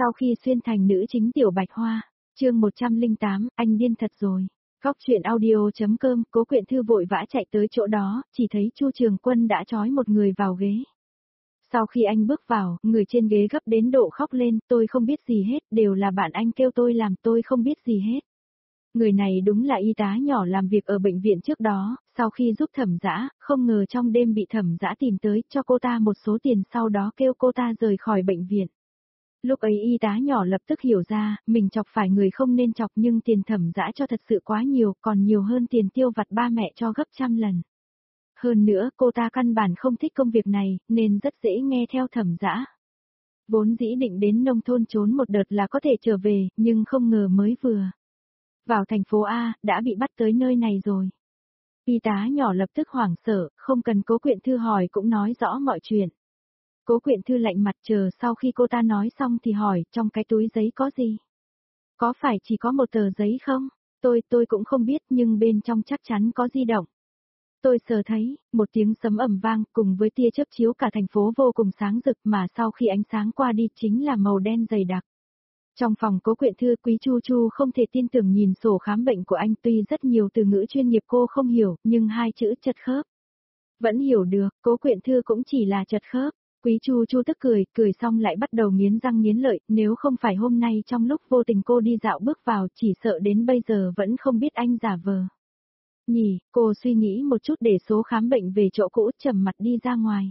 Sau khi xuyên thành nữ chính Tiểu Bạch Hoa, chương 108, anh điên thật rồi. Góc chuyện audio.com, Cố Quyện Thư vội vã chạy tới chỗ đó, chỉ thấy Chu Trường Quân đã trói một người vào ghế. Sau khi anh bước vào, người trên ghế gấp đến độ khóc lên, tôi không biết gì hết, đều là bạn anh kêu tôi làm, tôi không biết gì hết. Người này đúng là y tá nhỏ làm việc ở bệnh viện trước đó, sau khi giúp Thẩm Dã, không ngờ trong đêm bị Thẩm Dã tìm tới, cho cô ta một số tiền sau đó kêu cô ta rời khỏi bệnh viện. Lúc ấy y tá nhỏ lập tức hiểu ra, mình chọc phải người không nên chọc nhưng tiền Thẩm Dã cho thật sự quá nhiều, còn nhiều hơn tiền tiêu vặt ba mẹ cho gấp trăm lần. Hơn nữa, cô ta căn bản không thích công việc này, nên rất dễ nghe theo Thẩm Dã. Vốn dĩ định đến nông thôn trốn một đợt là có thể trở về, nhưng không ngờ mới vừa vào thành phố A, đã bị bắt tới nơi này rồi. Y tá nhỏ lập tức hoảng sợ, không cần Cố Quyện Thư hỏi cũng nói rõ mọi chuyện. Cố Quyện Thư lạnh mặt chờ sau khi cô ta nói xong thì hỏi, trong cái túi giấy có gì? Có phải chỉ có một tờ giấy không? Tôi cũng không biết nhưng bên trong chắc chắn có di động. Tôi sờ thấy, một tiếng sấm ầm vang cùng với tia chớp chiếu cả thành phố vô cùng sáng rực mà sau khi ánh sáng qua đi chính là màu đen dày đặc. Trong phòng Cố Quyện Thư, Quý Chu Chu không thể tin tưởng nhìn sổ khám bệnh của anh, tuy rất nhiều từ ngữ chuyên nghiệp cô không hiểu, nhưng hai chữ chật khớp vẫn hiểu được, Cố Quyện Thư cũng chỉ là chật khớp. Quý Chu Chu tức cười xong lại bắt đầu nghiến răng nghiến lợi, nếu không phải hôm nay trong lúc vô tình cô đi dạo bước vào chỉ sợ đến bây giờ vẫn không biết anh giả vờ. Nhỉ, cô suy nghĩ một chút để số khám bệnh về chỗ cũ, trầm mặt đi ra ngoài.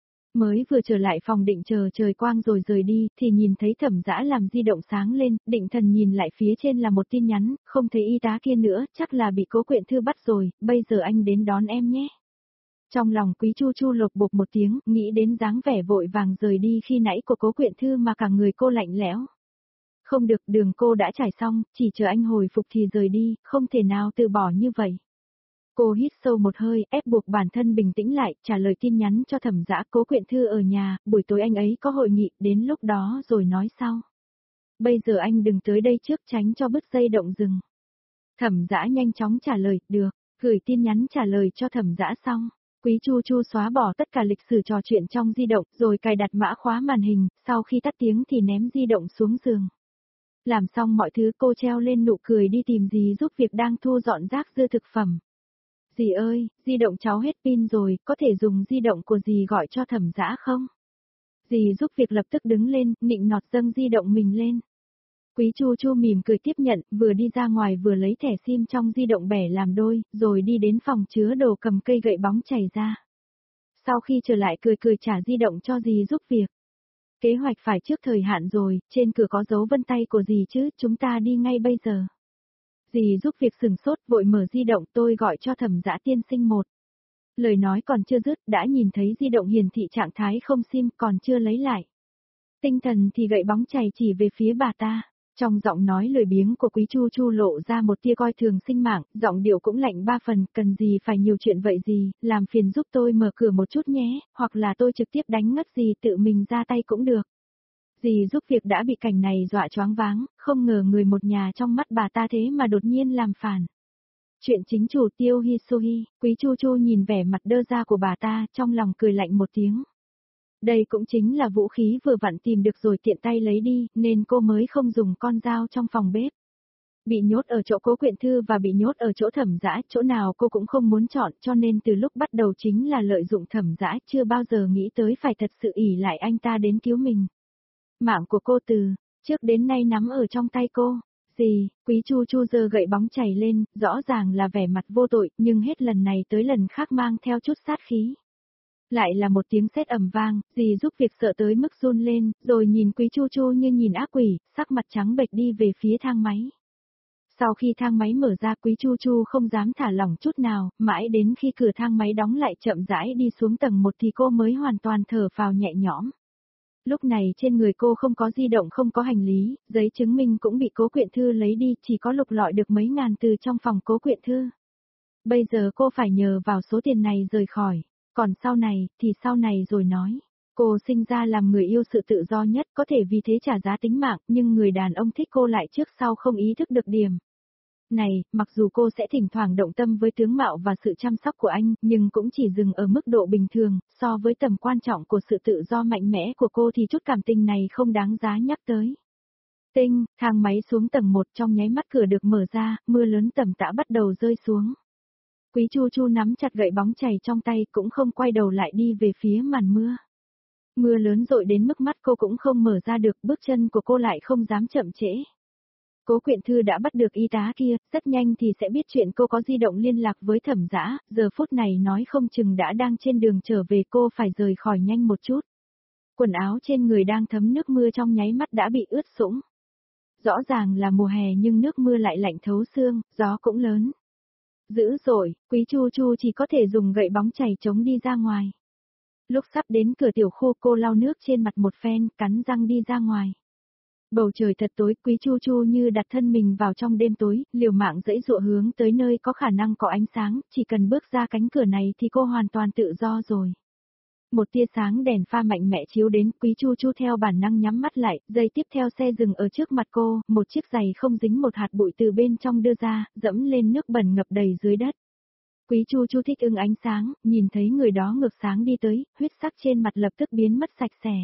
Mới vừa trở lại phòng định chờ trời quang rồi rời đi, thì nhìn thấy Thẩm Dã làm di động sáng lên, định thần nhìn lại phía trên là một tin nhắn, không thấy y tá kia nữa, chắc là bị Cố Quyện Thư bắt rồi, bây giờ anh đến đón em nhé. Trong lòng Quý Chu Chu lột bột một tiếng, nghĩ đến dáng vẻ vội vàng rời đi khi nãy của Cố Quyện Thư mà cả người cô lạnh lẽo. Không được, đường cô đã trải xong, chỉ chờ anh hồi phục thì rời đi, không thể nào từ bỏ như vậy. Cô hít sâu một hơi, ép buộc bản thân bình tĩnh lại, trả lời tin nhắn cho Thẩm Dã. Cố Quyện Thư ở nhà, buổi tối anh ấy có hội nghị, đến lúc đó rồi nói sau. Bây giờ anh đừng tới đây trước, tránh cho bứt dây động rừng. Thẩm Dã nhanh chóng trả lời, được, gửi tin nhắn trả lời cho Thẩm Dã xong. Quý Chu Chu xóa bỏ tất cả lịch sử trò chuyện trong di động, rồi cài đặt mã khóa màn hình, sau khi tắt tiếng thì ném di động xuống giường. Làm xong mọi thứ cô treo lên nụ cười đi tìm dì giúp việc đang thu dọn rác dư thực phẩm. Dì ơi, di động cháu hết pin rồi, có thể dùng di động của dì gọi cho Thẩm Dã không? Dì giúp việc lập tức đứng lên, nịnh nọt dâng di động mình lên. Quý Chu Chu mỉm cười tiếp nhận, vừa đi ra ngoài vừa lấy thẻ sim trong di động bẻ làm đôi, rồi đi đến phòng chứa đồ cầm cây gậy bóng chảy ra. Sau khi trở lại cười trả di động cho dì giúp việc. Kế hoạch phải trước thời hạn rồi, trên cửa có dấu vân tay của dì chứ, chúng ta đi ngay bây giờ. Dì giúp việc sừng sốt vội mở di động, tôi gọi cho Thẩm Dã tiên sinh một. Lời nói còn chưa dứt, đã nhìn thấy di động hiển thị trạng thái không sim còn chưa lấy lại. Tinh thần thì gậy bóng chảy chỉ về phía bà ta. Trong giọng nói lười biếng của Quý Chu Chu lộ ra một tia coi thường sinh mạng, giọng điệu cũng lạnh ba phần, cần gì phải nhiều chuyện vậy gì, làm phiền giúp tôi mở cửa một chút nhé, hoặc là tôi trực tiếp đánh ngất dì tự mình ra tay cũng được. Dì giúp việc đã bị cảnh này dọa choáng váng, không ngờ người một nhà trong mắt bà ta thế mà đột nhiên làm phản. Chuyện chính chủ Tiêu Hisohi, Quý Chu Chu nhìn vẻ mặt đơ ra của bà ta, trong lòng cười lạnh một tiếng. Đây cũng chính là vũ khí vừa vặn tìm được rồi tiện tay lấy đi, nên cô mới không dùng con dao trong phòng bếp. Bị nhốt ở chỗ Cố Quyện Thư và bị nhốt ở chỗ Thẩm Dã, chỗ nào cô cũng không muốn chọn, cho nên từ lúc bắt đầu chính là lợi dụng Thẩm Dã, chưa bao giờ nghĩ tới phải thật sự ỷ lại anh ta đến cứu mình. Mạng của cô từ trước đến nay nắm ở trong tay cô. Gì, Quý Chu Chu giơ gậy bóng chảy lên, rõ ràng là vẻ mặt vô tội, nhưng hết lần này tới lần khác mang theo chút sát khí. Lại là một tiếng sét ầm vang, dì giúp việc sợ tới mức run lên, rồi nhìn Quý Chu Chu như nhìn ác quỷ, sắc mặt trắng bệch đi về phía thang máy. Sau khi thang máy mở ra, Quý Chu Chu không dám thả lỏng chút nào, mãi đến khi cửa thang máy đóng lại chậm rãi đi xuống tầng 1 thì cô mới hoàn toàn thở phào nhẹ nhõm. Lúc này trên người cô không có di động, không có hành lý, giấy chứng minh cũng bị Cố Quyện Thư lấy đi, chỉ có lục lọi được mấy ngàn từ trong phòng Cố Quyện Thư. Bây giờ cô phải nhờ vào số tiền này rời khỏi, còn sau này, thì sau này rồi nói. Cô sinh ra làm người yêu sự tự do nhất, có thể vì thế trả giá tính mạng, nhưng người đàn ông thích cô lại trước sau không ý thức được điểm này, mặc dù cô sẽ thỉnh thoảng động tâm với tướng mạo và sự chăm sóc của anh, nhưng cũng chỉ dừng ở mức độ bình thường, so với tầm quan trọng của sự tự do mạnh mẽ của cô thì chút cảm tình này không đáng giá nhắc tới. Tinh, thang máy xuống tầng 1 trong nháy mắt cửa được mở ra, mưa lớn tầm tã bắt đầu rơi xuống. Quý Chu Chu nắm chặt gậy bóng chày trong tay cũng không quay đầu lại đi về phía màn mưa. Mưa lớn dội đến mức mắt cô cũng không mở ra được, bước chân của cô lại không dám chậm trễ. Cố Quyện Thư đã bắt được y tá kia, rất nhanh thì sẽ biết chuyện cô có di động liên lạc với Thẩm Dã, giờ phút này nói không chừng đã đang trên đường trở về, cô phải rời khỏi nhanh một chút. Quần áo trên người đang thấm nước mưa trong nháy mắt đã bị ướt sũng. Rõ ràng là mùa hè nhưng nước mưa lại lạnh thấu xương, gió cũng lớn. Dữ dội, Quý Chu Chu chỉ có thể dùng gậy bóng chày chống đi ra ngoài. Lúc sắp đến cửa tiểu khu cô lau nước trên mặt một phen, cắn răng đi ra ngoài. Bầu trời thật tối, Quý Chu Chu như đặt thân mình vào trong đêm tối, liều mạng giãy giụa hướng tới nơi có khả năng có ánh sáng, chỉ cần bước ra cánh cửa này thì cô hoàn toàn tự do rồi. Một tia sáng đèn pha mạnh mẽ chiếu đến, Quý Chu Chu theo bản năng nhắm mắt lại, giây tiếp theo xe dừng ở trước mặt cô, một chiếc giày không dính một hạt bụi từ bên trong đưa ra, dẫm lên nước bẩn ngập đầy dưới đất. Quý Chu Chu thích ứng ánh sáng, nhìn thấy người đó ngược sáng đi tới, huyết sắc trên mặt lập tức biến mất sạch sẽ.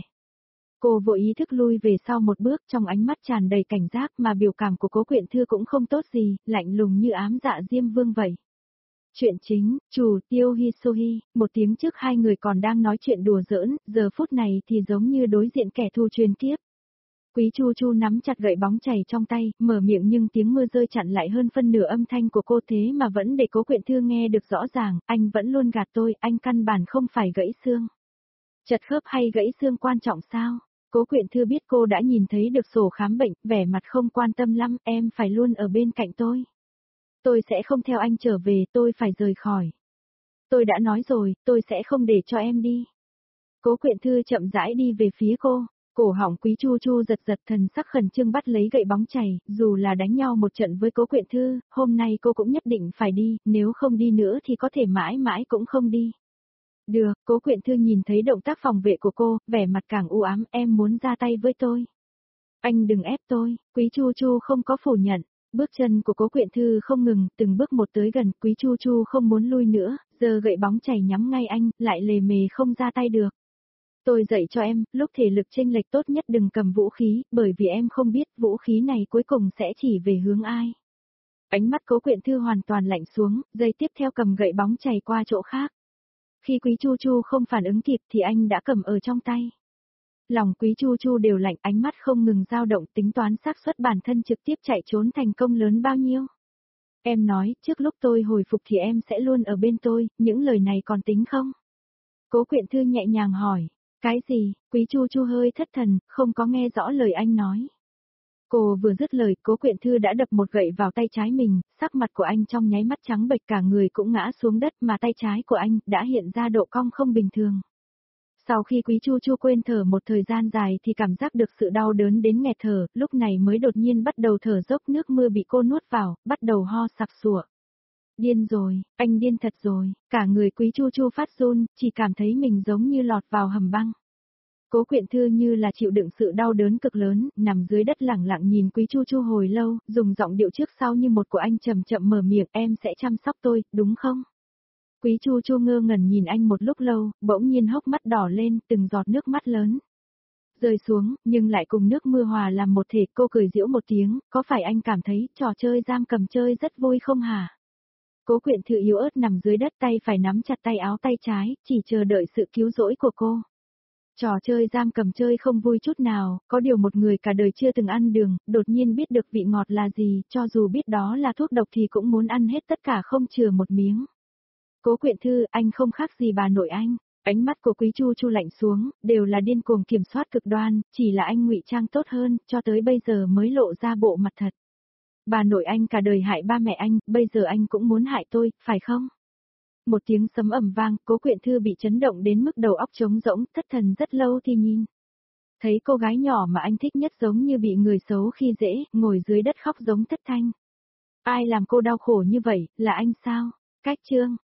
Cô vội ý thức lui về sau một bước, trong ánh mắt tràn đầy cảnh giác mà biểu cảm của Cố Quyện Thư cũng không tốt gì, lạnh lùng như ám dạ Diêm Vương vậy. Chuyện chính, chủ Tiêu Hi Sohi, một tiếng trước hai người còn đang nói chuyện đùa giỡn, giờ phút này thì giống như đối diện kẻ thù truyền kiếp. Quý Chu Chu nắm chặt gậy bóng chày trong tay, mở miệng nhưng tiếng mưa rơi chặn lại hơn phân nửa âm thanh của cô, thế mà vẫn để Cố Quyện Thư nghe được rõ ràng, anh vẫn luôn gạt tôi, anh căn bản không phải gãy xương. Chật khớp hay gãy xương quan trọng sao? Cố Quyện Thư biết cô đã nhìn thấy được sổ khám bệnh, vẻ mặt không quan tâm lắm, em phải luôn ở bên cạnh tôi. Tôi sẽ không theo anh trở về, tôi phải rời khỏi. Tôi đã nói rồi, tôi sẽ không để cho em đi. Cố Quyện Thư chậm rãi đi về phía cô, cổ họng Quý Chu Chu giật giật, thần sắc khẩn trương bắt lấy gậy bóng chày, dù là đánh nhau một trận với Cố Quyện Thư, hôm nay cô cũng nhất định phải đi, nếu không đi nữa thì có thể mãi mãi cũng không đi. Được, Cố Quyện Thư nhìn thấy động tác phòng vệ của cô, vẻ mặt càng u ám, em muốn ra tay với tôi. Anh đừng ép tôi, Quý Chu Chu không có phủ nhận. Bước chân của Cố Quyện Thư không ngừng, từng bước một tới gần, Quý Chu Chu không muốn lui nữa, giờ gậy bóng chày nhắm ngay anh, lại lề mề không ra tay được. Tôi dạy cho em, lúc thể lực chênh lệch tốt nhất đừng cầm vũ khí, bởi vì em không biết vũ khí này cuối cùng sẽ chỉ về hướng ai. Ánh mắt Cố Quyện Thư hoàn toàn lạnh xuống, giây tiếp theo cầm gậy bóng chày qua chỗ khác. Khi Quý Chu Chu không phản ứng kịp thì anh đã cầm ở trong tay. Lòng Quý Chu Chu đều lạnh, ánh mắt không ngừng dao động, tính toán xác suất bản thân trực tiếp chạy trốn thành công lớn bao nhiêu. Em nói, trước lúc tôi hồi phục thì em sẽ luôn ở bên tôi, những lời này còn tính không? Cố Quyện Thư nhẹ nhàng hỏi, cái gì? Quý Chu Chu hơi thất thần, không có nghe rõ lời anh nói. Cô vừa dứt lời, Cố Quyện Thư đã đập một gậy vào tay trái mình, sắc mặt của anh trong nháy mắt trắng bệch, cả người cũng ngã xuống đất, mà tay trái của anh đã hiện ra độ cong không bình thường. Sau khi Quý Chu Chu quên thở một thời gian dài thì cảm giác được sự đau đớn đến nghẹt thở, lúc này mới đột nhiên bắt đầu thở dốc, nước mưa bị cô nuốt vào, bắt đầu ho sặc sụa. Điên rồi, anh điên thật rồi, cả người Quý Chu Chu phát run, chỉ cảm thấy mình giống như lọt vào hầm băng. Cố Quyện Thư như là chịu đựng sự đau đớn cực lớn, nằm dưới đất lẳng lặng nhìn Quý Chu Chu hồi lâu, dùng giọng điệu trước sau như một của anh chậm chậm mở miệng, em sẽ chăm sóc tôi, đúng không? Quý Chu Chu ngơ ngẩn nhìn anh một lúc lâu, bỗng nhiên hốc mắt đỏ lên, từng giọt nước mắt lớn rơi xuống, nhưng lại cùng nước mưa hòa làm một thể, cô cười giễu một tiếng, có phải anh cảm thấy trò chơi giam cầm chơi rất vui không hả? Cố Quyện Thư yếu ớt nằm dưới đất, tay phải nắm chặt tay áo tay trái, chỉ chờ đợi sự cứu rỗi của cô. Trò chơi giam cầm chơi không vui chút nào, có điều một người cả đời chưa từng ăn đường, đột nhiên biết được vị ngọt là gì, cho dù biết đó là thuốc độc thì cũng muốn ăn hết tất cả không chừa một miếng. Cố Quyện Thư, anh không khác gì bà nội anh. Ánh mắt của Quý Chu Chu lạnh xuống, đều là điên cuồng kiểm soát cực đoan, chỉ là anh ngụy trang tốt hơn, cho tới bây giờ mới lộ ra bộ mặt thật. Bà nội anh cả đời hại ba mẹ anh, bây giờ anh cũng muốn hại tôi, phải không? Một tiếng sấm ầm vang, Cố Quyện Thư bị chấn động đến mức đầu óc trống rỗng, thất thần rất lâu thì nhìn. Thấy cô gái nhỏ mà anh thích nhất giống như bị người xấu khi dễ, ngồi dưới đất khóc giống thất thanh. Ai làm cô đau khổ như vậy, là anh sao? Cách chương.